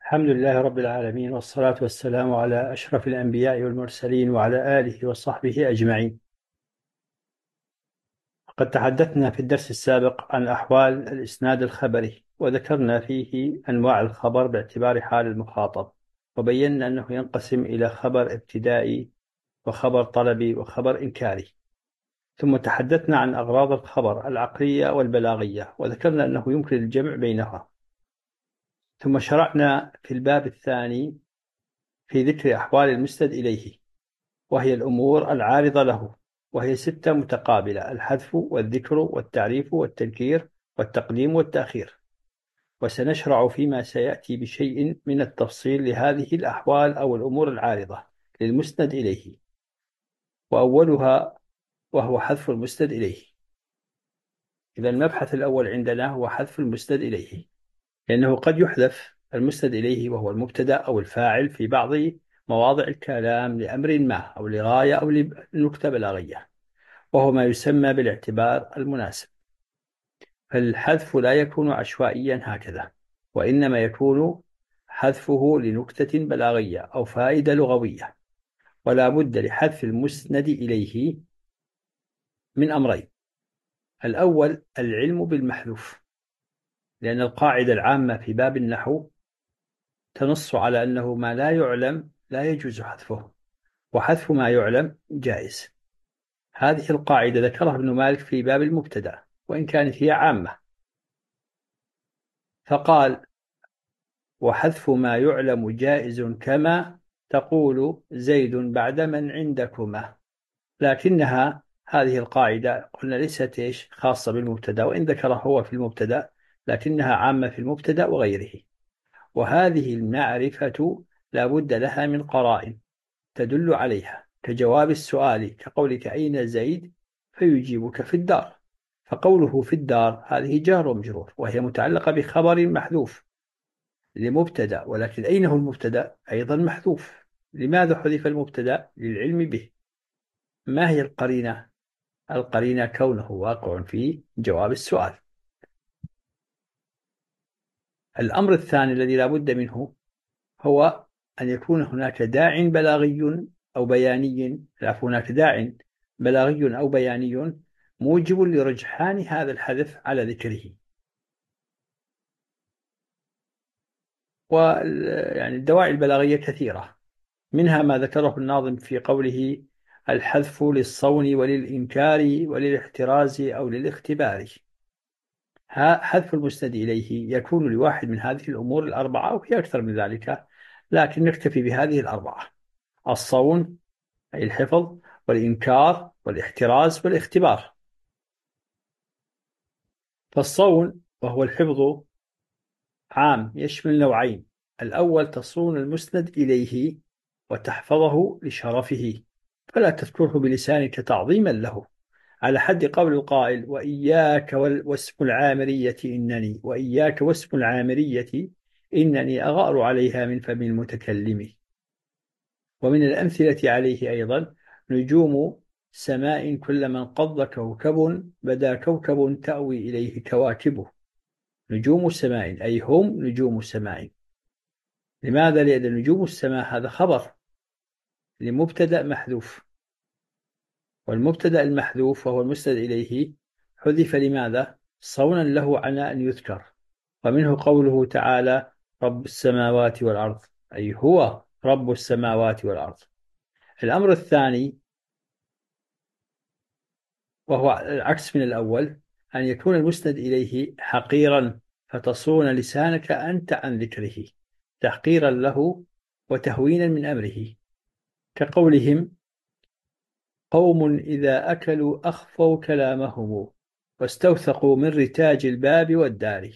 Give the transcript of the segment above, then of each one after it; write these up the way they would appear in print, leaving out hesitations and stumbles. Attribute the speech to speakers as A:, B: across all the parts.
A: الحمد لله رب العالمين، والصلاة والسلام على أشرف الأنبياء والمرسلين وعلى آله وصحبه أجمعين. قد تحدثنا في الدرس السابق عن أحوال الإسناد الخبري، وذكرنا فيه أنواع الخبر باعتبار حال المخاطب، وبينا أنه ينقسم إلى خبر ابتدائي وخبر طلبي وخبر إنكاري. ثم تحدثنا عن أغراض الخبر العقلية والبلاغية، وذكرنا أنه يمكن الجمع بينها. ثم شرعنا في الباب الثاني في ذكر أحوال المسند إليه، وهي الأمور العارضة له، وهي 6 متقابلة: الحذف والذكر والتعريف والتنكير والتقديم والتأخير. وسنشرع فيما سيأتي بشيء من التفصيل لهذه الأحوال أو الأمور العارضة للمسند إليه، وأولها وهو حذف المسند إليه. إذا المبحث الأول عندنا هو حذف المسند إليه، لأنه قد يحذف المسند إليه وهو المبتدأ أو الفاعل في بعض مواضع الكلام لأمر ما أو لغاية أو لنكتة بلاغية، وهو ما يسمى بالاعتبار المناسب. فالحذف لا يكون عشوائيا هكذا، وإنما يكون حذفه لنكتة بلاغية أو فائدة لغوية. ولا بد لحذف المسند إليه من أمرين: الأول العلم بالمحذوف، لأن القاعدة العامة في باب النحو تنص على أنه ما لا يعلم لا يجوز حذفه، وحذف ما يعلم جائز. هذه القاعدة ذكرها ابن مالك في باب المبتدأ، وإن كانت هي عامة، فقال: وحذف ما يعلم جائز كما تقول زيد بعد من عندكما. لكنها هذه القاعدة قلنا ليست خاصة بالمبتدأ، وإن ذكرها هو في المبتدأ لكنها عامة في المبتدأ وغيره. وهذه المعرفة لا بد لها من قرائن تدل عليها، كجواب السؤال، كقولك أين زيد فيجيبك في الدار. فقوله في الدار هذه جار ومجرور، وهي متعلقة بخبر محذوف لمبتدأ، ولكن أين هو المبتدأ؟ أيضا محذوف. لماذا حذف المبتدأ؟ للعلم به. ما هي القرينة؟ القرينة كونه واقع في جواب السؤال. الأمر الثاني الذي لا بد منه هو أن يكون هناك داع بلاغي أو بياني، هناك داع بلاغي أو بياني موجب لرجحان هذا الحذف على ذكره. ويعني الدواعي البلاغية كثيرة، منها ما ذكره الناظم في قوله: الحذف للصون وللإنكار وللاحتراز أو للاختبار. حذف المسند إليه يكون لواحد من هذه الأمور الأربعة، وهي أكثر من ذلك، لكن نكتفي بهذه الأربعة: الصون أي الحفظ، والإنكار، والاحتراز، والاختبار. فالصون وهو الحفظ عام يشمل نوعين: الأول تصون المسند إليه وتحفظه لشرفه، فلا تذكره بلسانك تعظيما له، على حد قول القائل: وإياك واسم العامرية إنني، وإياك واسم العامرية إنني أغار عليها من فم المتكلم. ومن الأمثلة عليه أيضا: نجوم سماء كلما انقض كوكب بدا كوكب تأوي إليه كواكبه. نجوم السماء أي هم نجوم السماء. لماذا؟ لأن نجوم السماء هذا خبر لمبتدأ محذوف، والمبتدأ المحذوف وهو المسند إليه حذف. لماذا؟ صونا له على أن يذكر. ومنه قوله تعالى: رب السماوات والأرض، أي هو رب السماوات والأرض. الأمر الثاني وهو العكس من الأول: أن يكون المسند إليه حقيرا، فتصون لسانك أنت عن ذكره تحقيرا له وتهوينا من أمره، كقولهم: قوم إذا أكلوا أخفوا كلامهم واستوثقوا من رتاج الباب والدار،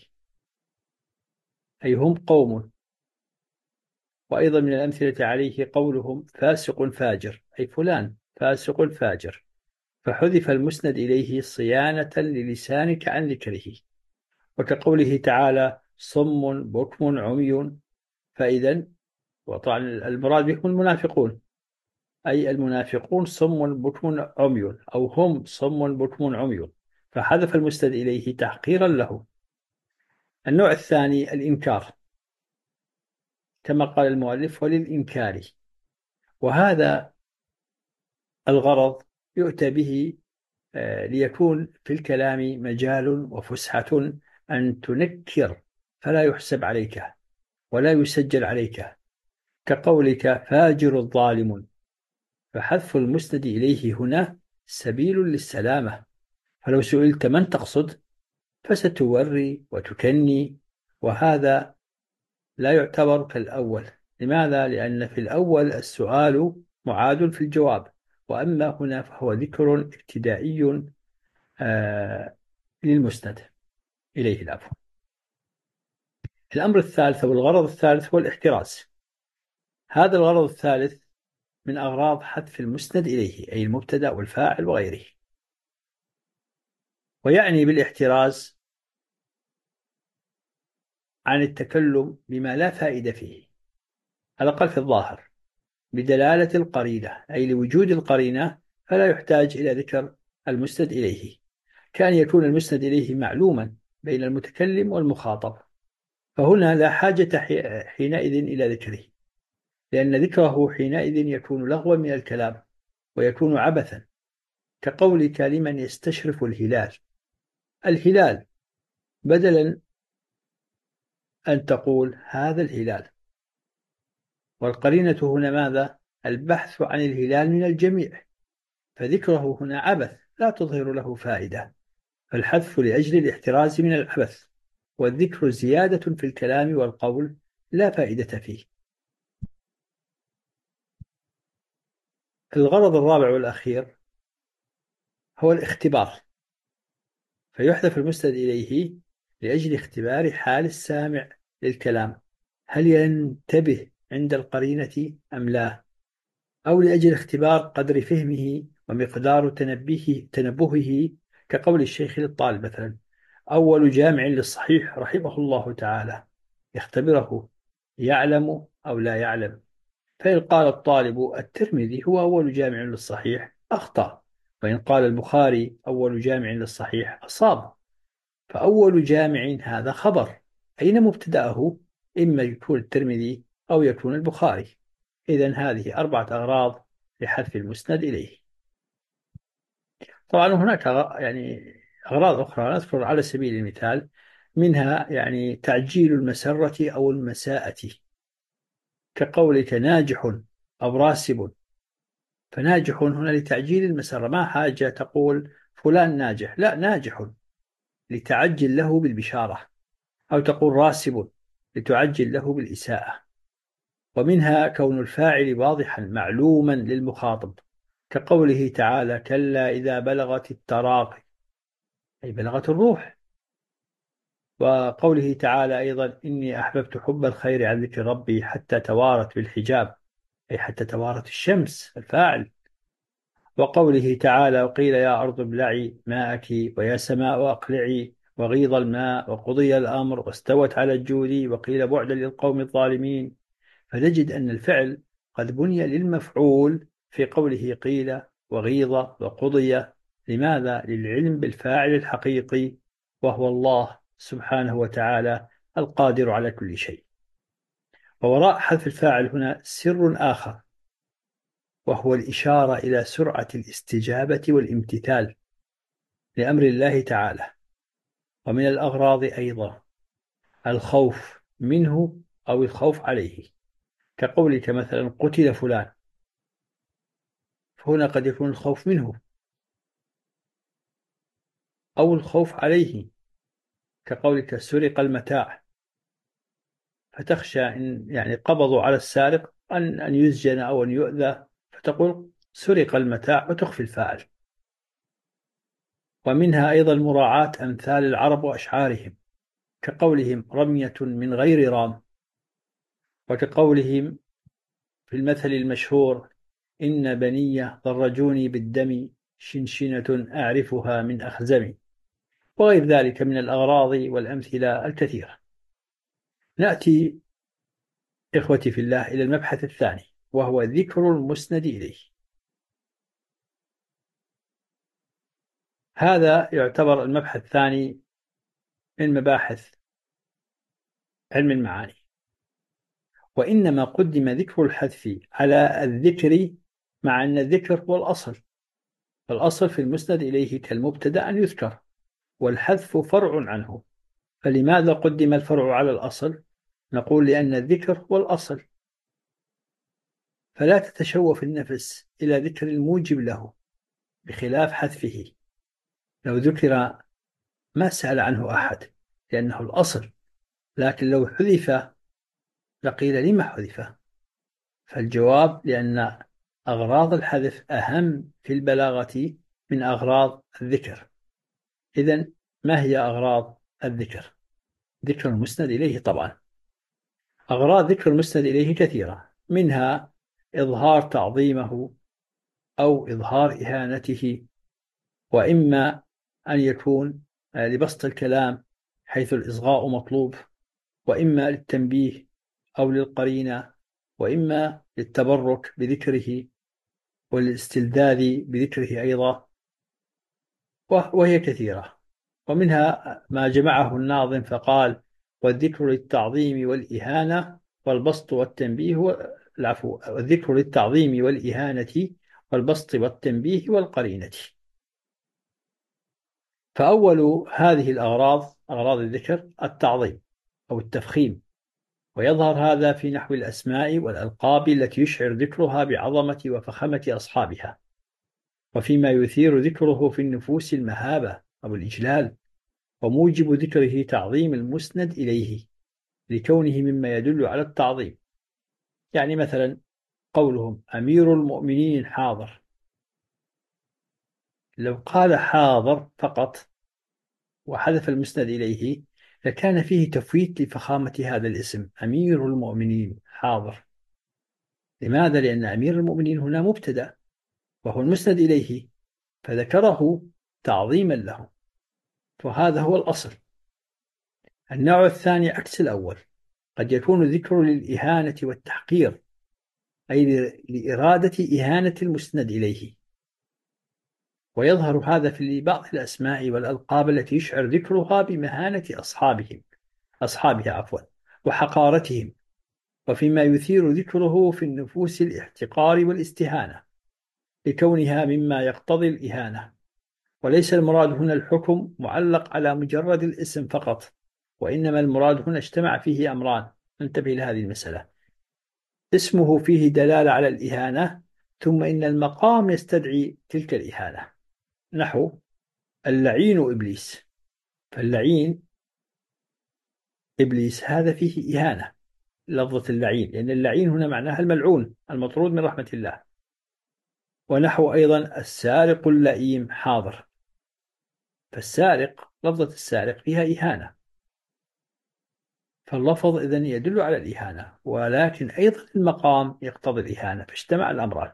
A: أي هم قوم. وأيضا من الأمثلة عليه قولهم: فاسق فاجر، أي فلان فاسق فاجر، فحذف المسند إليه صيانة للسانك عن ذكره. وكقوله تعالى: صم بكم عمي، فإذا وطبعا المراد بهم المنافقون، أي المنافقون صم بكم عمي، أو هم صم بكم عمي، فحذف المسند إليه تحقيرا له. النوع الثاني الإنكار، كما قال المؤلف وللإنكار. وهذا الغرض يؤتى به ليكون في الكلام مجال وفسحة أن تنكر فلا يحسب عليك ولا يسجل عليك، كقولك فاجر ظالم، فحذف المسند إليه هنا سبيل للسلامة. فلو سئلت من تقصد فستوري وتكني، وهذا لا يعتبر كالأول. لماذا؟ لأن في الأول السؤال معاد في الجواب، وأما هنا فهو ذكر ابتدائي للمسند إليه العفو. الأمر الثالث والغرض الثالث هو الاحتراز. هذا الغرض الثالث من أغراض حذف المسند إليه، أي المبتدأ والفاعل وغيره. ويعني بالاحتراز عن التكلم بما لا فائدة فيه، على الأقل في الظاهر، بدلالة القرينة، أي لوجود القرينة فلا يحتاج إلى ذكر المسند إليه، كان يكون المسند إليه معلوما بين المتكلم والمخاطب، فهنا لا حاجة حينئذ إلى ذكره، لأن ذكره حينئذ يكون لغوا من الكلام ويكون عبثا، كقولك لمن يستشرف الهلال. الهلال بدلا أن تقول هذا الهلال، والقرينة هنا ماذا؟ البحث عن الهلال من الجميع، فذكره هنا عبث لا تظهر له فائدة، فالحذف لأجل الاحتراز من العبث، والذكر زيادة في الكلام والقول لا فائدة فيه. الغرض الرابع والأخير هو الاختبار، فيحذف المسند إليه لأجل اختبار حال السامع للكلام، هل ينتبه عند القرينة أم لا، أو لأجل اختبار قدر فهمه ومقدار تنبهه، كقول الشيخ للطالب مثلا أول جامع للصحيح رحمه الله تعالى، يختبره يعلم أو لا يعلم. فإن قال الطالب الترمذي هو أول جامع للصحيح أخطأ، وإن قال البخاري أول جامع للصحيح أصاب. فأول جامع هذا خبر، أين مبتدأه؟ إما يكون الترمذي أو يكون البخاري. إذن هذه أربعة أغراض لحذف المسند إليه. طبعا هناك يعني أغراض أخرى نذكر على سبيل المثال، منها يعني تعجيل المسرة أو المساءة، كقولك ناجح أو راسب. فناجح هنا لتعجيل المسرة، ما حاجة تقول فلان ناجح، لا، ناجح لتعجل له بالبشارة، أو تقول راسب لتعجل له بالإساءة. ومنها كون الفاعل واضحا معلوما للمخاطب، كقوله تعالى كلا إذا بلغت التراقي، أي بلغت الروح. وقوله تعالى أيضا إني أحببت حب الخير عن ذكر ربي حتى توارت بالحجاب، أي حتى توارت الشمس، الفاعل. وقوله تعالى وقيل يا أرض ابلعي ماءك ويا سماء أقلعي وغيض الماء وقضي الأمر واستوت على الجود وقيل بعدا للقوم الظالمين. فنجد أن الفعل قد بني للمفعول في قوله قيل وغيظ وقضي. لماذا؟ للعلم بالفاعل الحقيقي وهو الله سبحانه وتعالى القادر على كل شيء. ووراء حذف الفاعل هنا سر آخر، وهو الإشارة إلى سرعة الاستجابة والامتثال لأمر الله تعالى. ومن الأغراض أيضا الخوف منه أو الخوف عليه، كقولك مثلا قتل فلان، فهنا قد يكون الخوف منه أو الخوف عليه، كقولك سرق المتاع، فتخشى إن يعني قبضوا على السارق أن يسجن أو أن يؤذى، فتقول سرق المتاع وتخفي الفاعل. ومنها أيضا مراعاة أمثال العرب وأشعارهم، كقولهم رمية من غير رام، وكقولهم في المثل المشهور إن بنية ضرجوني بالدم شنشنة أعرفها من أخزمي، وغير ذلك من الأغراض والأمثلة الكثيرة. نأتي إخوتي في الله إلى المبحث الثاني، وهو ذكر المسند إليه. هذا يعتبر المبحث الثاني من مباحث علم المعاني، وإنما قدم ذكر الحذف على الذكر مع أن الذكر هو الأصل، فالأصل في المسند إليه كالمبتدأ أن يذكر، والحذف فرع عنه. فلماذا قدم الفرع على الأصل؟ نقول لأن الذكر هو الأصل، فلا تتشوف النفس إلى ذكر الموجب له، بخلاف حذفه. لو ذكر ما سأل عنه أحد لأنه الأصل، لكن لو حذف لقيل لما حذف؟ فالجواب لأن أغراض الحذف أهم في البلاغة من أغراض الذكر. إذن ما هي أغراض الذكر؟ ذكر المسند إليه طبعا. أغراض ذكر المسند إليه كثيرة، منها إظهار تعظيمه أو إظهار إهانته، وإما أن يكون لبسط الكلام حيث الإصغاء مطلوب، وإما للتنبيه أو للقرينة، وإما للتبرك بذكره والاستلذاذ بذكره أيضا، وهي كثيرة. ومنها ما جمعه الناظم فقال: والذكر للتعظيم والإهانة والبسط والتنبيه العفو، والذكر للتعظيم والإهانة والبسط والتنبيه والقرينة. فأول هذه الأغراض، أغراض الذكر، التعظيم أو التفخيم، ويظهر هذا في نحو الأسماء والألقاب التي يشعر ذكرها بعظمة وفخامة أصحابها، وفيما يثير ذكره في النفوس المهابة أو الإجلال، وموجب ذكره تعظيم المسند إليه لكونه مما يدل على التعظيم. يعني مثلا قولهم أمير المؤمنين حاضر، لو قال حاضر فقط وحذف المسند إليه لكان فيه تفويت لفخامة هذا الاسم أمير المؤمنين حاضر. لماذا؟ لأن أمير المؤمنين هنا مبتدأ وهو المسند إليه، فذكره تعظيما له، وهذا هو الأصل. النوع الثاني عكس الأول، قد يكون ذكر للإهانة والتحقير، أي لإرادة إهانة المسند إليه، ويظهر هذا في بعض الأسماء والألقاب التي يشعر ذكرها بمهانة أصحابها وحقارتهم، وفيما يثير ذكره في النفوس الاحتقار والاستهانة لكونها مما يقتضي الإهانة. وليس المراد هنا الحكم معلق على مجرد الاسم فقط، وإنما المراد هنا اجتمع فيه أمران. انتبه لهذه المسألة: اسمه فيه دلالة على الإهانة، ثم إن المقام يستدعي تلك الإهانة، نحو اللعين إبليس، فاللعين إبليس هذا فيه إهانة، لفظة اللعين، لأن اللعين هنا معناها الملعون المطرود من رحمة الله. ونحو أيضا السارق اللئيم حاضر، فالسارق لفظة السارق فيها إهانة، فاللفظ إذن يدل على الإهانة، ولكن أيضا المقام يقتضي الإهانة، فاجتمع الأمران.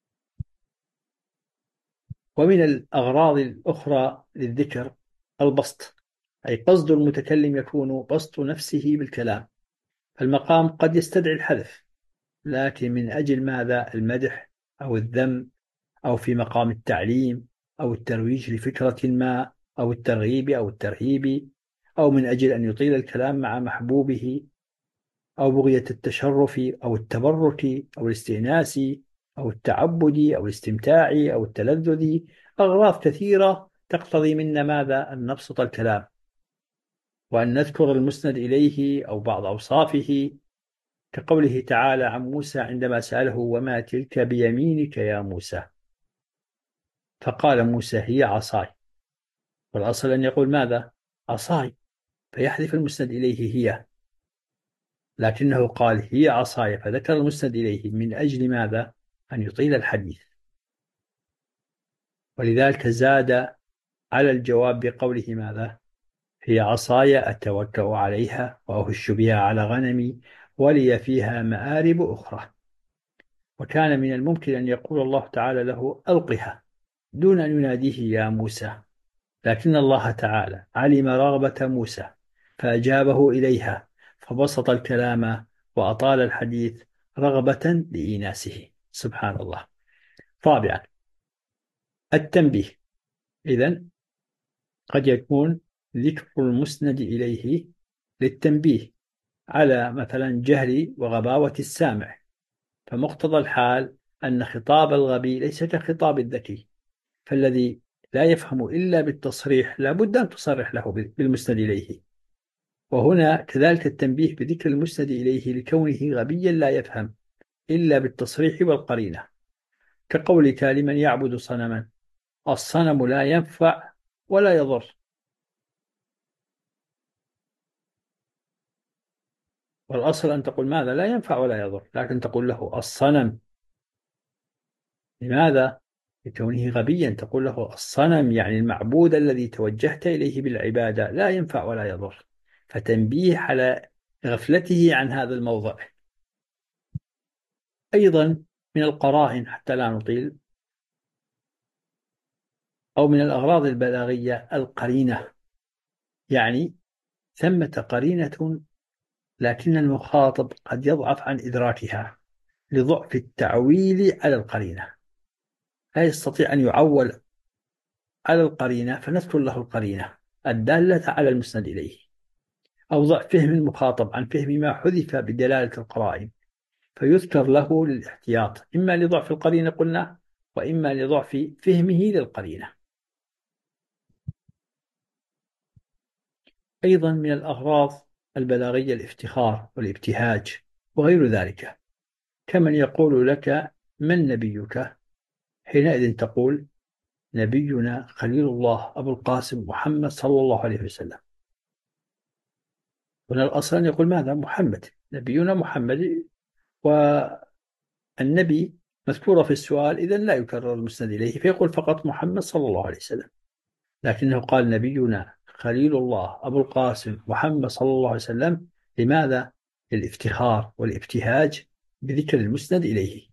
A: ومن الأغراض الأخرى للذكر البسط، أي قصد المتكلم يكون بسط نفسه بالكلام، فالمقام قد يستدعي الحذف، لكن من أجل ماذا؟ المدح أو الذم، أو في مقام التعليم أو الترويج لفكرة ما، أو الترغيب أو الترهيب، أو من أجل أن يطيل الكلام مع محبوبه، أو بغية التشرف أو التبرك أو الاستئناس أو التعبد أو الاستمتاع أو التلذذ. أغراض كثيرة تقتضي منا ماذا؟ أن نبسط الكلام، وأن نذكر المسند إليه أو بعض أوصافه، كقوله تعالى عن موسى عندما سأله: وما تلك بيمينك يا موسى؟ فقال موسى: هي عصاي. والأصل أن يقول ماذا؟ عصاي، فيحذف المسند إليه هي، لكنه قال هي عصاي، فذكر المسند إليه من أجل ماذا؟ أن يطيل الحديث. ولذلك زاد على الجواب بقوله ماذا؟ هي عصاي أتوكأ عليها وأهش بها على غنمي ولي فيها مآرب أخرى. وكان من الممكن أن يقول الله تعالى له: ألقها، دون أن يناديه يا موسى، لكن الله تعالى علم رغبة موسى فأجابه إليها، فبسط الكلام وأطال الحديث رغبة لإيناسه. سبحان الله. رابعا التنبيه. إذن قد يكون ذكر المسند إليه للتنبيه، على مثلا جهل وغباوة السامع، فمقتضى الحال أن خطاب الغبي ليس كخطاب الذكي، فالذي لا يفهم إلا بالتصريح لا بد أن تصرح له بالمسند إليه. وهنا كذلك التنبيه بذكر المسند إليه لكونه غبيا لا يفهم إلا بالتصريح والقرينة، كقولك لمن يعبد صنما: الصنم لا ينفع ولا يضر. والأصل أن تقول ماذا؟ لا ينفع ولا يضر، لكن تقول له الصنم. لماذا؟ لكونه غبيا، تقول له الصنم يعني المعبود الذي توجهت إليه بالعبادة لا ينفع ولا يضر، فتنبيه على غفلته عن هذا الموضع. أيضا من القرائن حتى لا نطيل، أو من الأغراض البلاغية القرينة، يعني ثمة قرينة لكن المخاطب قد يضعف عن إدراكها لضعف التعويل على القرينة، لا يستطيع أن يعول على القرينة فنذكر له القرينة الدالة على المسند إليه، أو ضعف فهم المخاطب عن فهم ما حذف بدلالة القرائن فيذكر له للاحتياط، إما لضعف القرينة قلنا، وإما لضعف فهمه للقرينة. أيضا من الأغراض البلاغية الافتخار والابتهاج وغير ذلك، كمن يقول لك: من نبيك؟ حينئذ تقول: نبينا خليل الله أبو القاسم محمد صلى الله عليه وسلم. هنا الأصل أن يقول ماذا؟ محمد، نبينا محمد. والنبي مذكورة في السؤال، إذن لا يكرر المسند إليه فيقول فقط محمد صلى الله عليه وسلم، لكنه قال نبينا خليل الله أبو القاسم محمد صلى الله عليه وسلم. لماذا؟ للافتخار والابتهاج بذكر المسند إليه.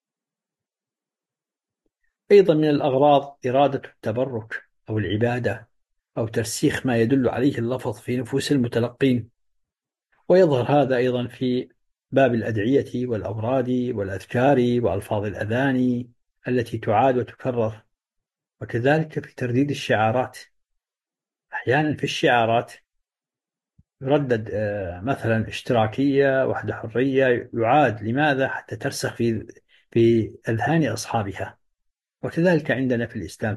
A: أيضا من الأغراض إرادة التبرك أو العبادة أو ترسيخ ما يدل عليه اللفظ في نفوس المتلقين، ويظهر هذا أيضا في باب الأدعية والأوراد والأذكار وألفاظ الأذان التي تعاد وتكرر، وكذلك في ترديد الشعارات. أحيانا في الشعارات يردد مثلا اشتراكية، وحدة حرية، يعاد. لماذا؟ حتى ترسخ في أذهان أصحابها. وكذلك عندنا في الإسلام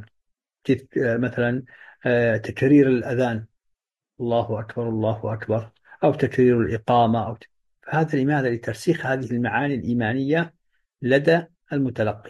A: مثلا تكرير الأذان: الله أكبر الله أكبر، أو تكرير الإقامة فهذا لماذا؟ لترسيخ هذه المعاني الإيمانية لدى المتلقي.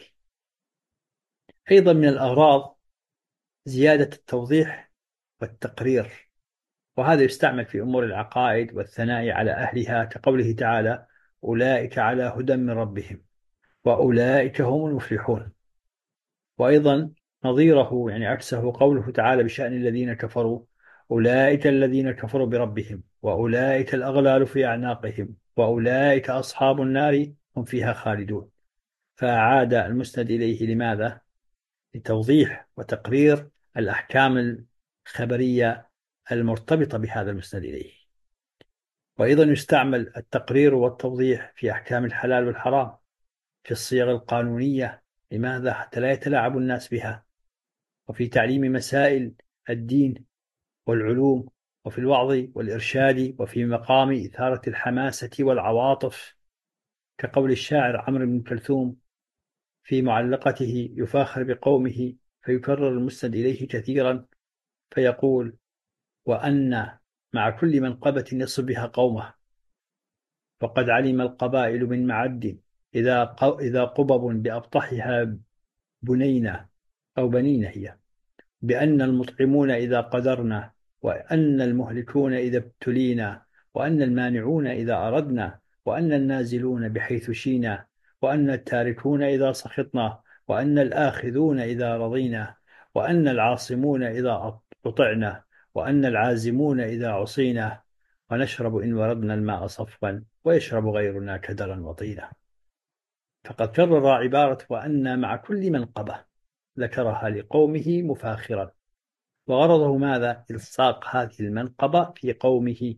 A: أيضا من الأغراض زيادة التوضيح والتقرير، وهذا يستعمل في أمور العقائد والثناء على أهلها، كقوله تعالى: أولئك على هدى من ربهم وأولئك هم المفلحون. وأيضا نظيره يعني عكسه قوله تعالى بشأن الذين كفروا: أولئك الذين كفروا بربهم وأولئك الأغلال في أعناقهم وأولئك أصحاب النار هم فيها خالدون. فأعاد المسند إليه. لماذا؟ لتوضيح وتقرير الأحكام الخبرية المرتبطة بهذا المسند إليه. وأيضا يستعمل التقرير والتوضيح في أحكام الحلال والحرام في الصيغ القانونية. لماذا؟ حتى لا يتلاعب الناس بها، وفي تعليم مسائل الدين والعلوم، وفي الوعظ والإرشاد، وفي مقام إثارة الحماسة والعواطف، كقول الشاعر عمرو بن كلثوم في معلقته: يفاخر بقومه، فيكرر المسند إليه كثيرا فيقول: وأن مع كل منقبة يصل بها قومه، وقد علم القبائل من معد إذا قبب بأبطحها بنينا أو بنين هي، بأن المطعمون إذا قدرنا، وأن المهلكون إذا ابتلينا، وأن المانعون إذا أردنا، وأن النازلون بحيث شينا، وأن التاركون إذا سخطنا، وأن الآخذون إذا رضينا، وأن العاصمون إذا أطعنا، وأن العازمون إذا عصينا، ونشرب إن وردنا الماء صفوا ويشرب غيرنا كدرا وطينا. فقد كرر عبارة وأن مع كل منقبة ذكرها لقومه مفاخرا، وغرضه ماذا؟ إلصاق هذه المنقبة في قومه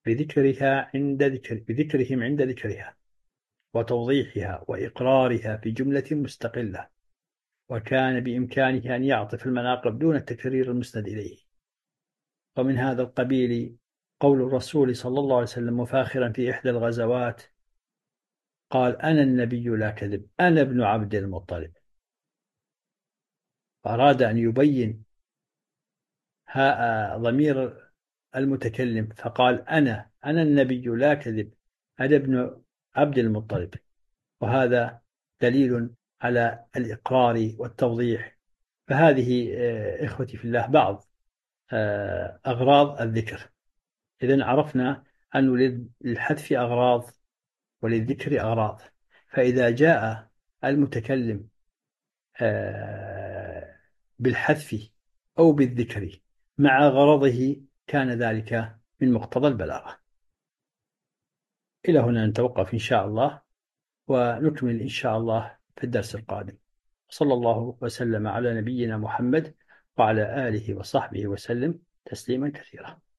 A: بذكرهم عند ذكرها، وتوضيحها وإقرارها في جملة مستقلة. وكان بإمكانه أن يعطف المناقب دون التكرير المسند إليه. ومن هذا القبيل قول الرسول صلى الله عليه وسلم مفاخرا في إحدى الغزوات، قال: أنا النبي لا كذب، أنا ابن عبد المطلب. أراد أن يبين ضمير المتكلم فقال: أنا النبي لا كذب، أنا ابن عبد المطلب. وهذا دليل على الإقرار والتوضيح. فهذه إخوتي في الله بعض أغراض الذكر. إذن عرفنا أن للحذف أغراض وللذكر أغراض. فإذا جاء المتكلم بالحذف أو بالذكر مع غرضه كان ذلك من مقتضى البلاغة. إلى هنا نتوقف إن شاء الله، ونكمل إن شاء الله في الدرس القادم. صلى الله وسلم على نبينا محمد وعلى آله وصحبه وسلم تسليما كثيرا.